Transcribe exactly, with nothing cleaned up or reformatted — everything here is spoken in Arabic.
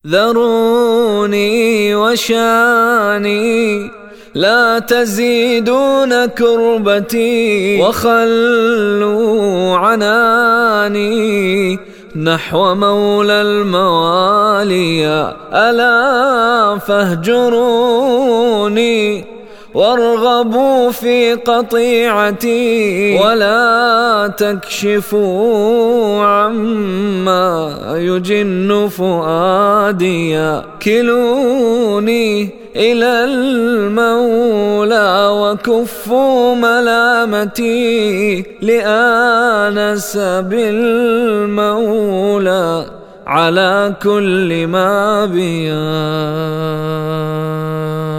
ذروني وشاني لا تزيدون كربتي، وخلوا عناني نحو مولى الموالي. ألا فاهجروني وارغبوا في قطيعتي، ولا تكشفوا عما يجن فؤادي. كلوني إلى المولى وكفوا ملامتي، لآنس بالمولى على كل ما بيا.